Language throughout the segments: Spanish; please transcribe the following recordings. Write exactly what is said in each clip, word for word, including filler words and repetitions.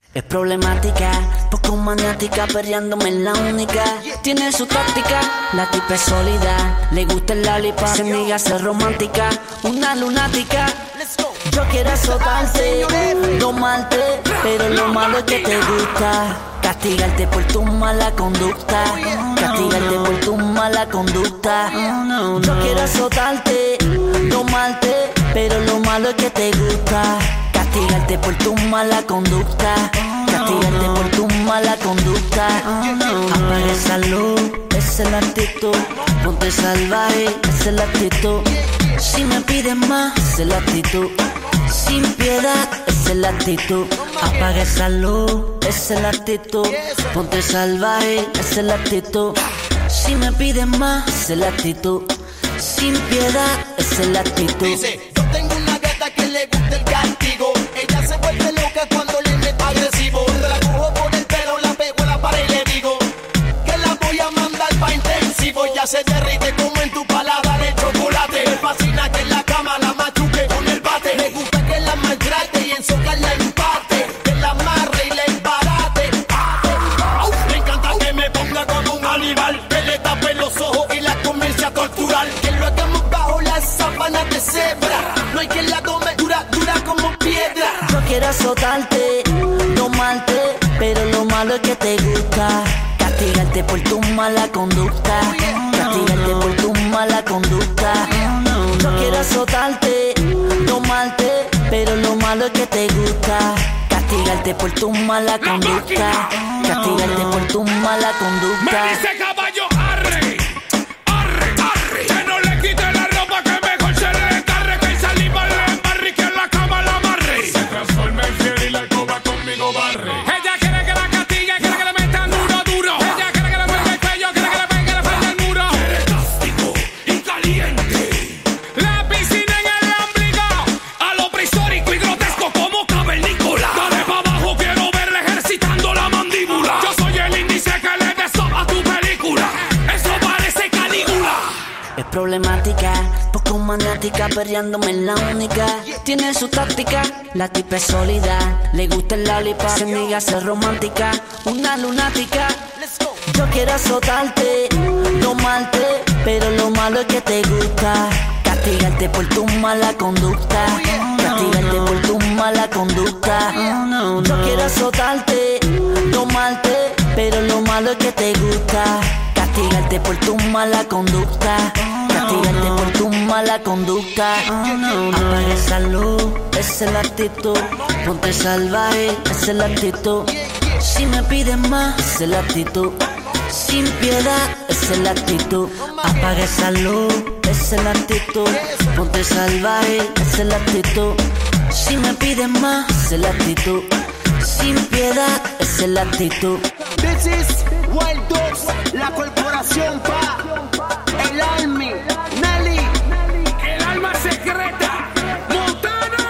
Es problemática, poco maniática, perreándome en la única. Tiene su táctica, la tipa es sólida. Le gusta el lollipop, se niega a ser romántica. Una lunática, yo quiero azotarte, domarte, pero lo malo es que te gusta. Castigarte por tu mala conducta, castigarte por tu mala conducta. Yo quiero azotarte, domarte, pero lo malo es que te gusta. Castigarte por tu mala conducta, castigarte por tu mala conducta. Apaga esa luz, esa es la actitud. Ponte salvaje, esa es la actitud. Si me pides más, esa es la actitud. Sin piedad, esa es la actitud. Apaga esa luz, esa es la actitud. Ponte salvaje, esa es la actitud. Si me pides más, esa es la actitud. Sin piedad, esa es la actitud. Dice, yo tengo una gata que le gusta el castigo. Ella se vuelve loca cuando le meto agresivo. La cojo por el pelo, la pego a la pared y le digo que la voy a mandar pa' intensivo. Ya se derrite como en tu paladar el chocolate. Me fascina que en la cama la machuque con el bate. Me gusta que la maltrate y en soca la empate. Que la amarre y la embarate. Me encanta que me ponga como un animal. Que le tape los ojos y la comience a torturar. Que lo hagamos bajo las sábanas de cebra. No hay quien la tome dura, dura como piedra. Yo quiero azotarte, domarte, pero lo malo es que te gusta. Castigarte por tu mala conducta, castigarte por tu mala conducta. Yo quiero azotarte, domarte, pero lo malo es que te gusta. Castigarte por tu mala conducta, castigarte por tu mala conducta. Me dice caballo, arre, arre, arre. Que no le quite la ropa, que mejor se le encarre. Que el saliva le embarre y que en la cama la amarre. Se transforma en fiel y la alcoba conmigo barre. Ella quiere que la castigue, quiere que le metan duro, duro. Ella quiere que le mueva el cuello, quiere que le pegue la frente al muro. Quiere castigo y caliente. La piscina en el ombligo, a lo prehistórico y grotesco como cavernícola. Dale pa' abajo, quiero verle ejercitando la mandíbula. Yo soy el índice que le dé stop a tu película. Eso parece Calígula. Es problemática, poco maniática, perreándome en la única. Tiene su táctica, la tipa es sólida. Le gusta el lollipop, se niega a ser romántica. Una lunática, yo quiero azotarte, domarte, pero lo malo es que te gusta. Castigarte por tu mala conducta, castigarte por tu mala conducta. Yo quiero azotarte, domarte, pero lo malo es que te gusta. Castigarte por tu mala conducta, castigarte por tu mala conducta. Apaga esa luz, esa es la actitud. Ponte salvaje, esa es la actitud. Si me pides más, esa es la actitud. Sin piedad, esa es la actitud. Apaga esa luz, esa es la actitud. Ponte salvaje, esa es la actitud. Si me pides más, esa es la actitud. Sin piedad, esa es la actitud. This is Wild Dogs, la corporación pa, el Army, Nelly, El alma secreta, Montana.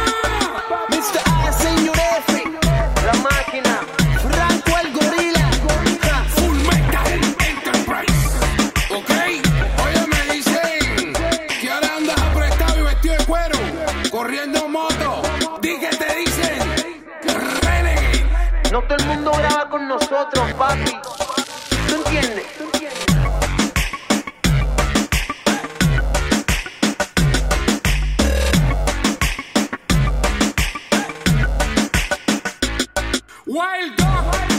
mister A, señor F, la máquina, Franco el gorila, Full Metal Enterprise. Ok, oye, me dicen que ahora andas apretado y vestido de cuero, corriendo moto. Di que te dicen Renegade. no todo el mundo graba con nosotros, papi, ¿tú entiendes? Wild Dog.